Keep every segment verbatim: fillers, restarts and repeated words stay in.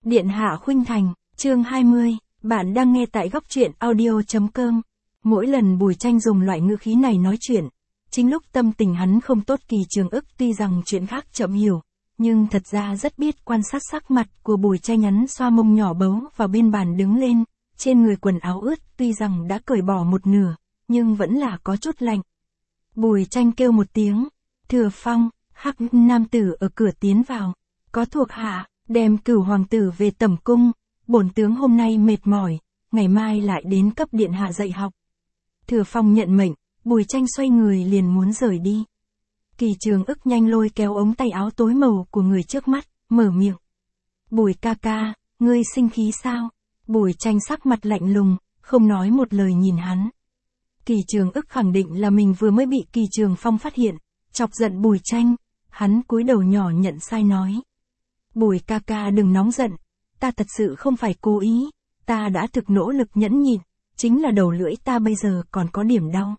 Điện hạ khuynh thành, chương hai mươi, bạn đang nghe tại góc truyện audio chấm com. Mỗi lần Bùi Tranh dùng loại ngữ khí này nói chuyện, chính lúc tâm tình hắn không tốt. Kỳ Trường Ức tuy rằng chuyện khác chậm hiểu, nhưng thật ra rất biết quan sát sắc mặt của Bùi Tranh. Hắn xoa mông nhỏ bấu vào bên bàn đứng lên, trên người quần áo ướt tuy rằng đã cởi bỏ một nửa, nhưng vẫn là có chút lạnh. Bùi Tranh kêu một tiếng, Thừa Phong. Hắc nam tử ở cửa tiến vào, có thuộc hạ, đem Cửu hoàng tử về tẩm cung, bổn tướng hôm nay mệt mỏi, ngày mai lại đến cấp điện hạ dạy học. Thừa Phong nhận mệnh, Bùi Tranh xoay người liền muốn rời đi. Kỳ Trường Ức nhanh lôi kéo ống tay áo tối màu của người trước mắt, mở miệng. Bùi ca ca, ngươi sinh khí sao? Bùi Tranh sắc mặt lạnh lùng, không nói một lời nhìn hắn. Kỳ Trường Ức khẳng định là mình vừa mới bị Kỳ Trường Phong phát hiện, chọc giận Bùi Tranh. Hắn cúi đầu nhỏ nhận sai nói. Bùi ca ca đừng nóng giận, ta thật sự không phải cố ý, ta đã thực nỗ lực nhẫn nhịn, chính là đầu lưỡi ta bây giờ còn có điểm đau.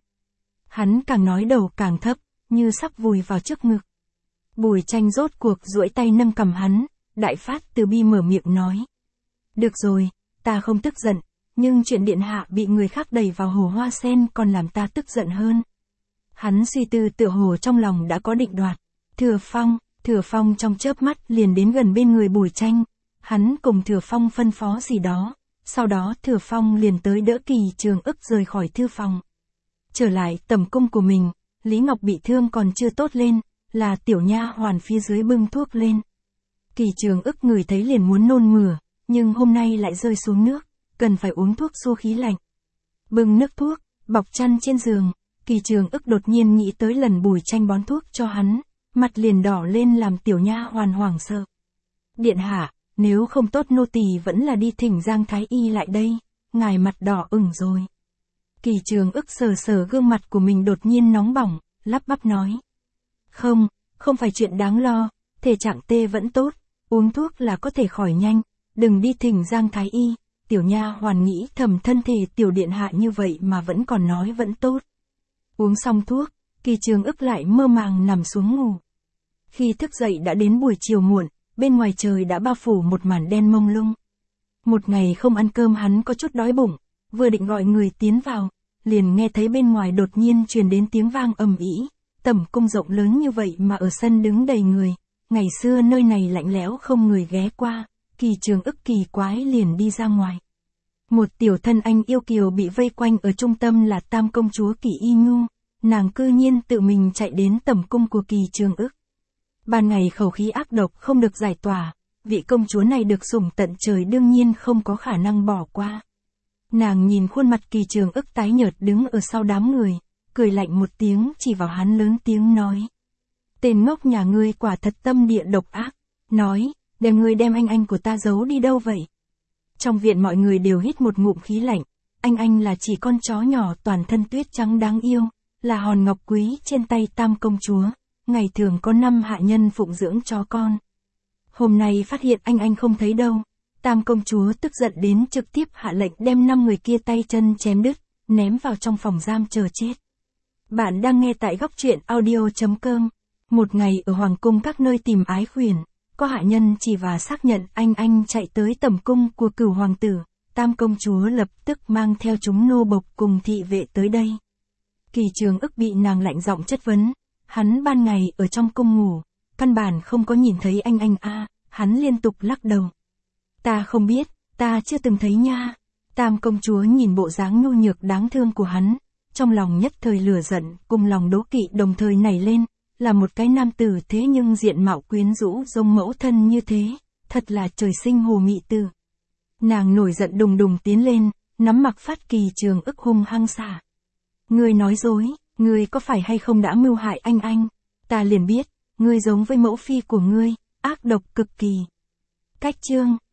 Hắn càng nói đầu càng thấp, như sắp vùi vào trước ngực. Bùi Tranh rốt cuộc duỗi tay nâng cầm hắn, đại phát từ bi mở miệng nói. Được rồi, ta không tức giận, nhưng chuyện điện hạ bị người khác đẩy vào hồ hoa sen còn làm ta tức giận hơn. Hắn suy tư tựa hồ trong lòng đã có định đoạt. Thừa Phong, Thừa Phong trong chớp mắt liền đến gần bên người Bùi Tranh, hắn cùng Thừa Phong phân phó gì đó, sau đó Thừa Phong liền tới đỡ Kỳ Trường Ức rời khỏi thư phòng. Trở lại tẩm cung của mình, Lý Ngọc bị thương còn chưa tốt lên, là tiểu nha hoàn phía dưới bưng thuốc lên. Kỳ Trường Ức ngửi thấy liền muốn nôn mửa, nhưng hôm nay lại rơi xuống nước, cần phải uống thuốc xua khí lạnh. Bưng nước thuốc, bọc chăn trên giường, Kỳ Trường Ức đột nhiên nghĩ tới lần Bùi Tranh bón thuốc cho hắn. Mặt liền đỏ lên làm tiểu nha hoàn hoảng sợ. Điện hạ, nếu không tốt nô tỳ vẫn là đi thỉnh Giang Thái Y lại đây, ngài mặt đỏ ửng rồi. Kỳ Trường Ức sờ sờ gương mặt của mình đột nhiên nóng bỏng, lắp bắp nói. Không, không phải chuyện đáng lo, thể trạng tê vẫn tốt, uống thuốc là có thể khỏi nhanh, đừng đi thỉnh Giang Thái Y. Tiểu nha hoàn nghĩ thầm thân thể tiểu điện hạ như vậy mà vẫn còn nói vẫn tốt. Uống xong thuốc, Kỳ Trường Ức lại mơ màng nằm xuống ngủ. Khi thức dậy đã đến buổi chiều muộn, bên ngoài trời đã bao phủ một màn đen mông lung. Một ngày không ăn cơm hắn có chút đói bụng, vừa định gọi người tiến vào, liền nghe thấy bên ngoài đột nhiên truyền đến tiếng vang ầm ĩ. Tẩm cung rộng lớn như vậy mà ở sân đứng đầy người, ngày xưa nơi này lạnh lẽo không người ghé qua, Kỳ Trường Ức kỳ quái liền đi ra ngoài. Một tiểu thân anh yêu kiều bị vây quanh ở trung tâm là Tam công chúa Kỳ Y Nhu. Nàng cư nhiên tự mình chạy đến tẩm cung của Kỳ Trường Ức. Ban ngày khẩu khí ác độc không được giải tỏa, vị công chúa này được sủng tận trời đương nhiên không có khả năng bỏ qua. Nàng nhìn khuôn mặt Kỳ Trường Ức tái nhợt đứng ở sau đám người, cười lạnh một tiếng chỉ vào hắn lớn tiếng nói. Tên ngốc nhà ngươi quả thật tâm địa độc ác, nói, để ngươi đem anh anh của ta giấu đi đâu vậy? Trong viện mọi người đều hít một ngụm khí lạnh, anh anh là chỉ con chó nhỏ toàn thân tuyết trắng đáng yêu. Là hòn ngọc quý trên tay Tam công chúa, ngày thường có năm hạ nhân phụng dưỡng chó con. Hôm nay phát hiện anh anh không thấy đâu, Tam công chúa tức giận đến trực tiếp hạ lệnh đem năm người kia tay chân chém đứt, ném vào trong phòng giam chờ chết. Bạn đang nghe tại góc truyện audio chấm com. Một ngày ở hoàng cung các nơi tìm ái khuyển, có hạ nhân chỉ và xác nhận anh anh chạy tới tẩm cung của Cửu hoàng tử, Tam công chúa lập tức mang theo chúng nô bộc cùng thị vệ tới đây. Kỳ Trường Ức bị nàng lạnh giọng chất vấn, hắn ban ngày ở trong cung ngủ, căn bản không có nhìn thấy anh anh a, à, hắn liên tục lắc đầu. Ta không biết, ta chưa từng thấy nha. Tam công chúa nhìn bộ dáng nhu nhược đáng thương của hắn, trong lòng nhất thời lửa giận, cùng lòng đố kỵ đồng thời nảy lên, là một cái nam tử thế nhưng diện mạo quyến rũ giống mẫu thân như thế, thật là trời sinh hồ mị tử. Nàng nổi giận đùng đùng tiến lên, nắm mặc phát Kỳ Trường Ức hung hăng xả. Ngươi nói dối, ngươi có phải hay không đã mưu hại anh anh? Ta liền biết, ngươi giống với mẫu phi của ngươi, ác độc cực kỳ. Cách chương.